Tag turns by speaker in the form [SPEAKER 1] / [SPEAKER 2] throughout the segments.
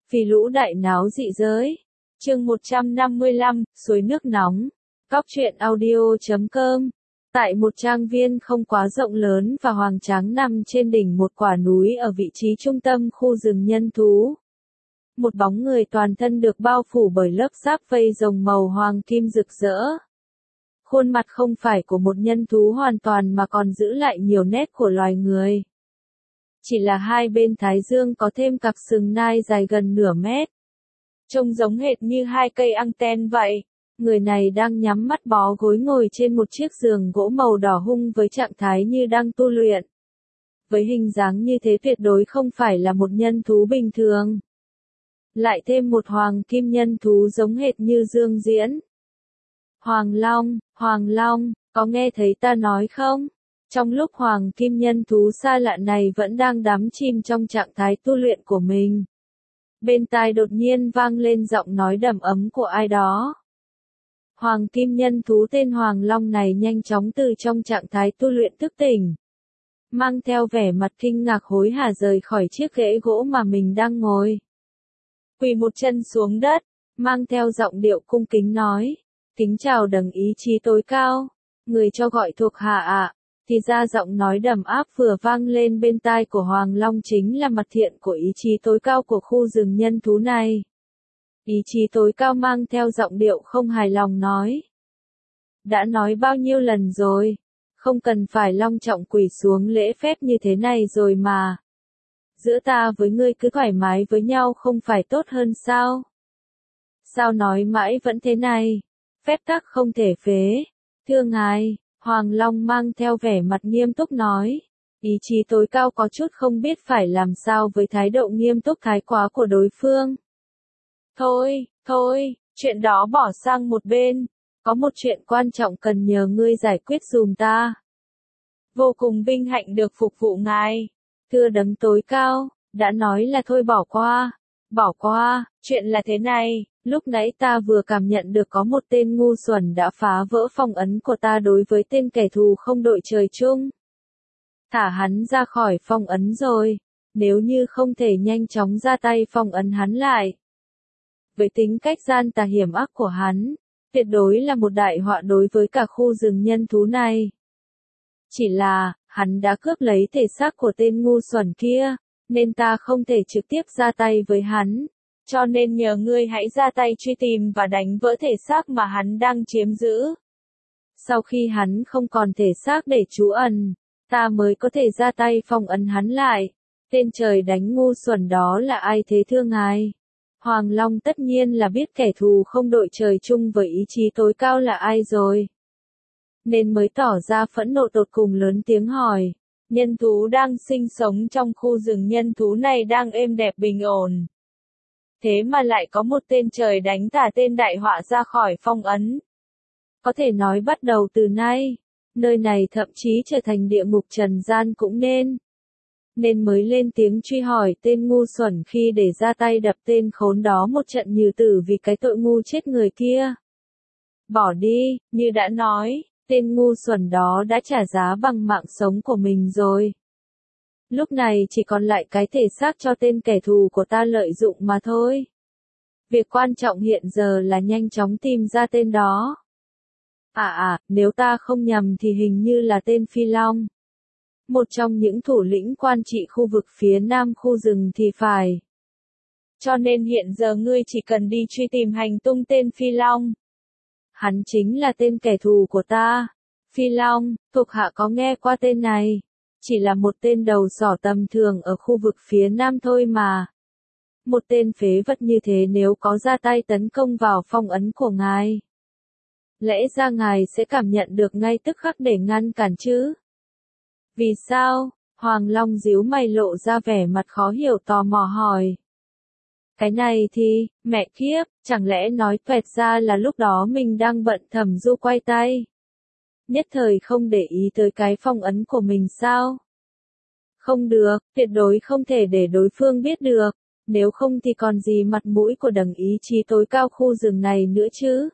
[SPEAKER 1] Vì lũ đại náo dị giới. Chương 155, suối nước nóng. Cóc truyện audio.com. Tại một trang viên không quá rộng lớn và hoang tráng nằm trên đỉnh một quả núi ở vị trí trung tâm khu rừng nhân thú. Một bóng người toàn thân được bao phủ bởi lớp giáp vây rồng màu hoàng kim rực rỡ. Khuôn mặt không phải của một nhân thú hoàn toàn mà còn giữ lại nhiều nét của loài người. Chỉ là hai bên thái dương có thêm cặp sừng nai dài gần nửa mét. Trông giống hệt như hai cây anten vậy. Người này đang nhắm mắt bó gối ngồi trên một chiếc giường gỗ màu đỏ hung với trạng thái như đang tu luyện. Với hình dáng như thế tuyệt đối không phải là một nhân thú bình thường. Lại thêm một hoàng kim nhân thú giống hệt như Dương Diễn. Hoàng Long, có nghe thấy ta nói không? Trong lúc hoàng kim nhân thú xa lạ này vẫn đang đắm chìm trong trạng thái tu luyện của mình. Bên tai đột nhiên vang lên giọng nói đầm ấm của ai đó. Hoàng kim nhân thú tên Hoàng Long này nhanh chóng từ trong trạng thái tu luyện thức tỉnh. Mang theo vẻ mặt kinh ngạc hối hả rời khỏi chiếc ghế gỗ mà mình đang ngồi. Quỳ một chân xuống đất, mang theo giọng điệu cung kính nói. Kính chào đấng ý chí tối cao, người cho gọi thuộc hạ ạ. Thì ra giọng nói đầm áp vừa vang lên bên tai của Hoàng Long chính là mặt thiện của ý chí tối cao của khu rừng nhân thú này. Ý chí tối cao mang theo giọng điệu không hài lòng nói. Đã nói bao nhiêu lần rồi, không cần phải long trọng quỳ xuống lễ phép như thế này rồi mà. Giữa ta với ngươi cứ thoải mái với nhau không phải tốt hơn sao? Sao nói mãi vẫn thế này? Phép tắc không thể phế. Thưa ngài, Hoàng Long mang theo vẻ mặt nghiêm túc nói. Ý chí tối cao có chút không biết phải làm sao với thái độ nghiêm túc thái quá của đối phương. Thôi, chuyện đó bỏ sang một bên. Có một chuyện quan trọng cần nhờ ngươi giải quyết giùm ta. Vô cùng vinh hạnh được phục vụ ngài. Thưa đấng tối cao, đã nói là thôi bỏ qua, chuyện là thế này, lúc nãy ta vừa cảm nhận được có một tên ngu xuẩn đã phá vỡ phong ấn của ta đối với tên kẻ thù không đội trời chung. Thả hắn ra khỏi phong ấn rồi, nếu như không thể nhanh chóng ra tay phong ấn hắn lại. Với tính cách gian tà hiểm ác của hắn, tuyệt đối là một đại họa đối với cả khu rừng nhân thú này. Chỉ là, hắn đã cướp lấy thể xác của tên ngu xuẩn kia, nên ta không thể trực tiếp ra tay với hắn. Cho nên nhờ ngươi hãy ra tay truy tìm và đánh vỡ thể xác mà hắn đang chiếm giữ. Sau khi hắn không còn thể xác để trú ẩn, ta mới có thể ra tay phong ấn hắn lại. Tên trời đánh ngu xuẩn đó là ai thế thưa ngài? Hoàng Long tất nhiên là biết kẻ thù không đội trời chung với ý chí tối cao là ai rồi. Nên mới tỏ ra phẫn nộ tột cùng lớn tiếng hỏi. Nhân thú đang sinh sống trong khu rừng nhân thú này đang êm đẹp bình ổn. Thế mà lại có một tên trời đánh thả tên đại họa ra khỏi phong ấn. Có thể nói bắt đầu từ nay, nơi này thậm chí trở thành địa ngục trần gian cũng nên mới lên tiếng truy hỏi tên ngu xuẩn khi để ra tay đập tên khốn đó một trận như tử vì cái tội ngu chết người kia. Bỏ đi, như đã nói, tên ngu xuẩn đó đã trả giá bằng mạng sống của mình rồi. Lúc này chỉ còn lại cái thể xác cho tên kẻ thù của ta lợi dụng mà thôi. Việc quan trọng hiện giờ là nhanh chóng tìm ra tên đó. Nếu ta không nhầm thì hình như là tên Phi Long. Một trong những thủ lĩnh quan trị khu vực phía nam khu rừng thì phải. Cho nên hiện giờ ngươi chỉ cần đi truy tìm hành tung tên Phi Long. Hắn chính là tên kẻ thù của ta. Phi Long, thuộc hạ có nghe qua tên này. Chỉ là một tên đầu sỏ tầm thường ở khu vực phía nam thôi mà. Một tên phế vật như thế nếu có ra tay tấn công vào phong ấn của ngài. Lẽ ra ngài sẽ cảm nhận được ngay tức khắc để ngăn cản chứ? Vì sao? Hoàng Long díu mày lộ ra vẻ mặt khó hiểu tò mò hỏi. Cái này thì, mẹ kiếp, chẳng lẽ nói toẹt ra là lúc đó mình đang bận Thẩm Du quay tay. Nhất thời không để ý tới cái phong ấn của mình sao? Không được, tuyệt đối không thể để đối phương biết được, nếu không thì còn gì mặt mũi của đấng ý chí tối cao khu rừng này nữa chứ.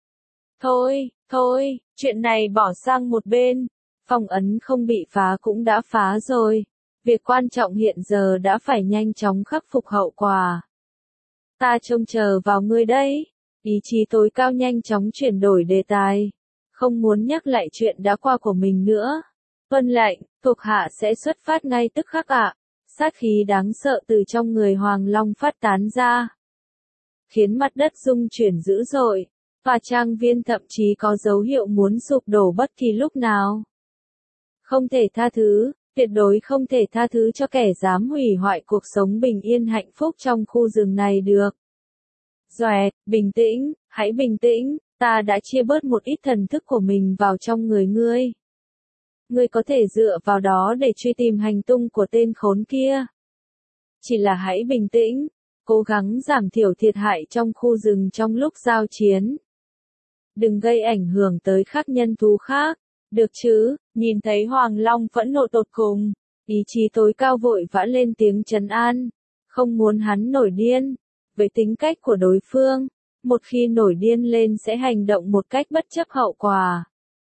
[SPEAKER 1] Thôi, chuyện này bỏ sang một bên, phong ấn không bị phá cũng đã phá rồi, việc quan trọng hiện giờ đã phải nhanh chóng khắc phục hậu quả. Ta trông chờ vào ngươi đấy. Ý chí tối cao nhanh chóng chuyển đổi đề tài. Không muốn nhắc lại chuyện đã qua của mình nữa. Vâng lệnh, thuộc hạ sẽ xuất phát ngay tức khắc ạ. Sát khí đáng sợ từ trong người Hoàng Long phát tán ra, khiến mặt đất rung chuyển dữ dội, và trang viên thậm chí có dấu hiệu muốn sụp đổ bất kỳ lúc nào. Không thể tha thứ, tuyệt đối không thể tha thứ cho kẻ dám hủy hoại cuộc sống bình yên hạnh phúc trong khu rừng này được. Doẹt, bình tĩnh, hãy bình tĩnh, ta đã chia bớt một ít thần thức của mình vào trong người ngươi. Ngươi có thể dựa vào đó để truy tìm hành tung của tên khốn kia. Chỉ là hãy bình tĩnh, cố gắng giảm thiểu thiệt hại trong khu rừng trong lúc giao chiến. Đừng gây ảnh hưởng tới các nhân thú khác, được chứ? Nhìn thấy Hoàng Long phẫn nộ tột cùng, ý chí tối cao vội vã lên tiếng trấn an, không muốn hắn nổi điên. Với tính cách của đối phương, một khi nổi điên lên sẽ hành động một cách bất chấp hậu quả.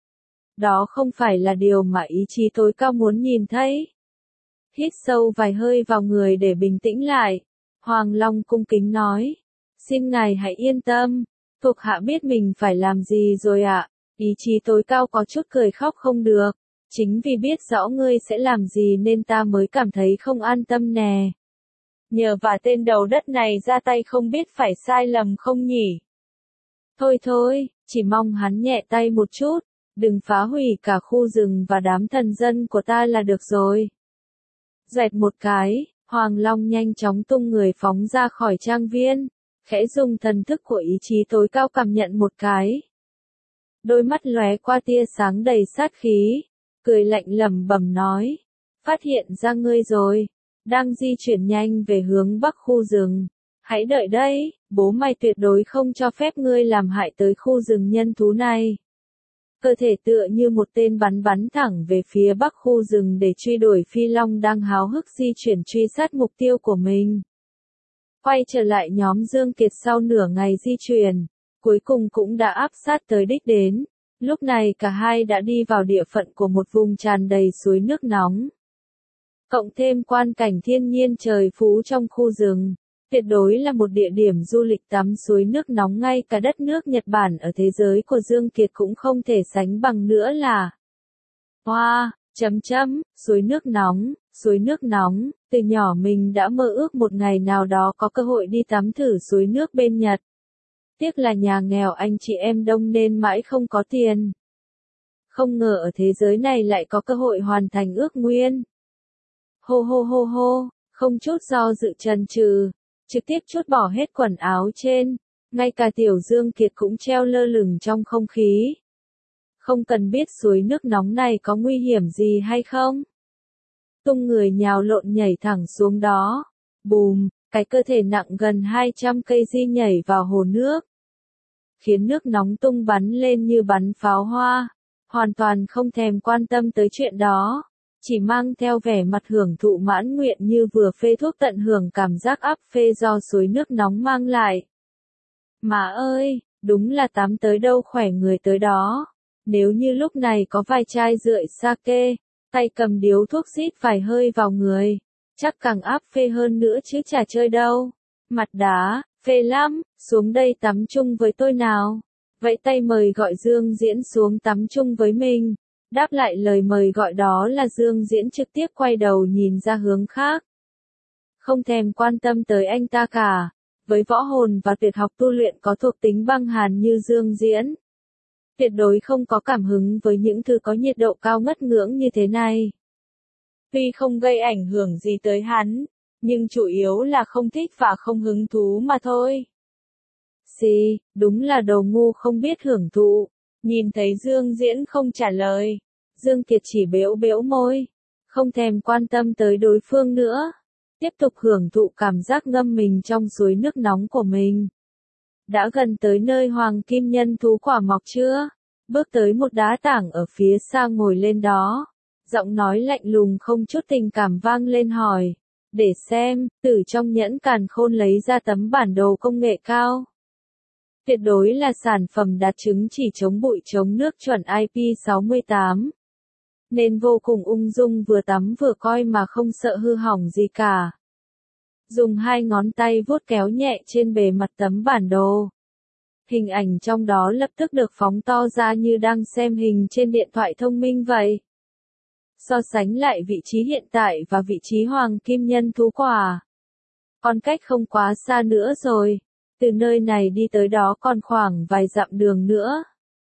[SPEAKER 1] Đó không phải là điều mà ý chí tối cao muốn nhìn thấy. Hít sâu vài hơi vào người để bình tĩnh lại. Hoàng Long cung kính nói. Xin ngài hãy yên tâm. Thuộc hạ biết mình phải làm gì rồi ạ. Ý chí tối cao có chút cười khóc không được. Chính vì biết rõ ngươi sẽ làm gì nên ta mới cảm thấy không an tâm nè. Nhờ vả tên đầu đất này ra tay không biết phải sai lầm không nhỉ. Thôi thôi, chỉ mong hắn nhẹ tay một chút. Đừng phá hủy cả khu rừng và đám thần dân của ta là được rồi. Dẹt một cái, Hoàng Long nhanh chóng tung người phóng ra khỏi trang viên, khẽ dùng thần thức của ý chí tối cao cảm nhận một cái. Đôi mắt lóe qua tia sáng đầy sát khí, cười lạnh lẩm bẩm nói, phát hiện ra ngươi rồi, đang di chuyển nhanh về hướng bắc khu rừng. Hãy đợi đấy, bố mày tuyệt đối không cho phép ngươi làm hại tới khu rừng nhân thú này. Cơ thể tựa như một tên bắn thẳng về phía bắc khu rừng để truy đuổi phi long đang háo hức di chuyển truy sát mục tiêu của mình. Quay trở lại nhóm Dương Kiệt sau nửa ngày di chuyển, cuối cùng cũng đã áp sát tới đích đến. Lúc này cả hai đã đi vào địa phận của một vùng tràn đầy suối nước nóng. Cộng thêm quan cảnh thiên nhiên trời phú trong khu rừng, tuyệt đối là một địa điểm du lịch tắm suối nước nóng ngay cả đất nước Nhật Bản ở thế giới của Dương Kiệt cũng không thể sánh bằng nữa là. Hoa, suối nước nóng, từ nhỏ mình đã mơ ước một ngày nào đó có cơ hội đi tắm thử suối nước bên Nhật. Tiếc là nhà nghèo anh chị em đông nên mãi không có tiền. Không ngờ ở thế giới này lại có cơ hội hoàn thành ước nguyện. Hô hô hô hô, không chút do dự chần chừ, trực tiếp trút bỏ hết quần áo trên, ngay cả Tiểu Dương Kiệt cũng treo lơ lửng trong không khí. Không cần biết suối nước nóng này có nguy hiểm gì hay không. Tung người nhào lộn nhảy thẳng xuống đó. Bùm, cái cơ thể nặng gần 200 cây nhảy vào hồ nước. Khiến nước nóng tung bắn lên như bắn pháo hoa. Hoàn toàn không thèm quan tâm tới chuyện đó. Chỉ mang theo vẻ mặt hưởng thụ mãn nguyện như vừa phê thuốc tận hưởng cảm giác áp phê do suối nước nóng mang lại. Mà ơi, đúng là tắm tới đâu khỏe người tới đó. Nếu như lúc này có vài chai rượu sake, tay cầm điếu thuốc rít vài hơi vào người, chắc càng áp phê hơn nữa chứ chả chơi đâu. Mặt đá, phê lắm, xuống đây tắm chung với tôi nào. Vậy tay mời gọi Dương Diễn xuống tắm chung với mình. Đáp lại lời mời gọi đó là Dương Diễn trực tiếp quay đầu nhìn ra hướng khác. Không thèm quan tâm tới anh ta cả. Với võ hồn và tuyệt học tu luyện có thuộc tính băng hàn như Dương Diễn, tuyệt đối không có cảm hứng với những thứ có nhiệt độ cao ngất ngưỡng như thế này. Tuy không gây ảnh hưởng gì tới hắn, nhưng chủ yếu là không thích và không hứng thú mà thôi. Xì, đúng là đồ ngu không biết hưởng thụ. Nhìn thấy Dương Diễn không trả lời, Dương Kiệt chỉ bẽo bẽo môi, không thèm quan tâm tới đối phương nữa, tiếp tục hưởng thụ cảm giác ngâm mình trong suối nước nóng của mình. Đã gần tới nơi Hoàng Kim Nhân thú quả mọc chưa? Bước tới một đá tảng ở phía xa ngồi lên đó. Giọng nói lạnh lùng không chút tình cảm vang lên hỏi. Để xem, từ trong nhẫn càn khôn lấy ra tấm bản đồ công nghệ cao. Tuyệt đối là sản phẩm đạt chứng chỉ chống bụi chống nước chuẩn IP68. Nên vô cùng ung dung vừa tắm vừa coi mà không sợ hư hỏng gì cả. dùng hai ngón tay vuốt kéo nhẹ trên bề mặt tấm bản đồ. Hình ảnh trong đó lập tức được phóng to ra như đang xem hình trên điện thoại thông minh vậy. So sánh lại vị trí hiện tại và vị trí hoàng kim nhân thú quả. Còn cách không quá xa nữa rồi, từ nơi này đi tới đó còn khoảng vài dặm đường nữa.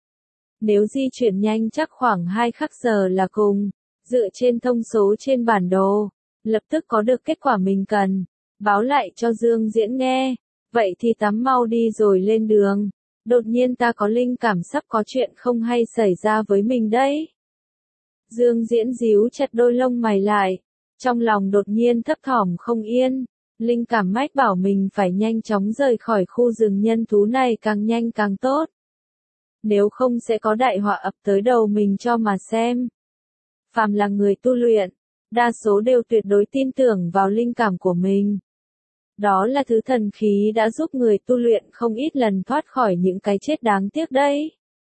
[SPEAKER 1] Nếu di chuyển nhanh chắc khoảng 2 khắc giờ là cùng, dựa trên thông số trên bản đồ, lập tức có được kết quả mình cần, báo lại cho Dương Diễn nghe, vậy thì tắm mau đi rồi lên đường. Đột nhiên ta có linh cảm sắp có chuyện không hay xảy ra với mình đấy. Dương Diễn díu chặt đôi lông mày lại, trong lòng đột nhiên thấp thỏm không yên, linh cảm mách bảo mình phải nhanh chóng rời khỏi khu rừng nhân thú này càng nhanh càng tốt. Nếu không sẽ có đại họa ập tới đầu mình cho mà xem. Phàm là người tu luyện, đa số đều tuyệt đối tin tưởng vào linh cảm của mình. Đó là thứ thần khí đã giúp người tu luyện không ít lần thoát khỏi những cái chết đáng tiếc đấy.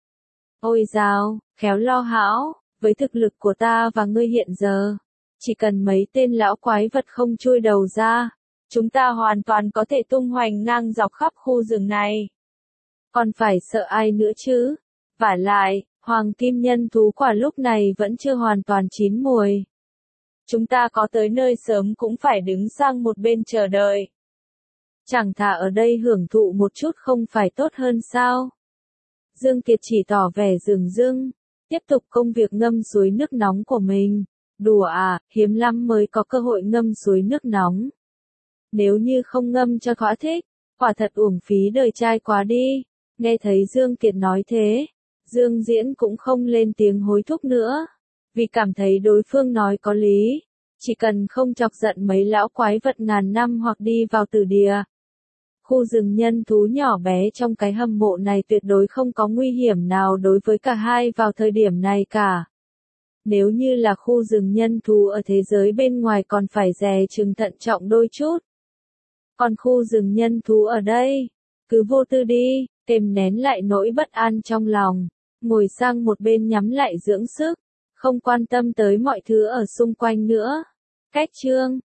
[SPEAKER 1] Ôi dào, khéo lo hão, với thực lực của ta và ngươi hiện giờ, chỉ cần mấy tên lão quái vật không chui đầu ra, chúng ta hoàn toàn có thể tung hoành ngang dọc khắp khu rừng này. Còn phải sợ ai nữa chứ? Vả lại, hoàng kim nhân thú quả lúc này vẫn chưa hoàn toàn chín mùi. Chúng ta có tới nơi sớm cũng phải đứng sang một bên chờ đợi. Chẳng thà ở đây hưởng thụ một chút không phải tốt hơn sao? Dương Kiệt chỉ tỏ vẻ dửng dưng, tiếp tục công việc ngâm suối nước nóng của mình. Đùa à, hiếm lắm mới có cơ hội ngâm suối nước nóng. Nếu như không ngâm cho thỏa thích, quả thật uổng phí đời trai quá đi. Nghe thấy Dương Kiệt nói thế, Dương Diễn cũng không lên tiếng hối thúc nữa, vì cảm thấy đối phương nói có lý, chỉ cần không chọc giận mấy lão quái vật ngàn năm hoặc đi vào tử địa. Khu rừng nhân thú nhỏ bé trong cái hầm mộ này tuyệt đối không có nguy hiểm nào đối với cả hai vào thời điểm này cả. Nếu như là khu rừng nhân thú ở thế giới bên ngoài còn phải dè chừng thận trọng đôi chút. Còn khu rừng nhân thú ở đây, cứ vô tư đi, kềm nén lại nỗi bất an trong lòng, ngồi sang một bên nhắm lại dưỡng sức, không quan tâm tới mọi thứ ở xung quanh nữa. Cách chương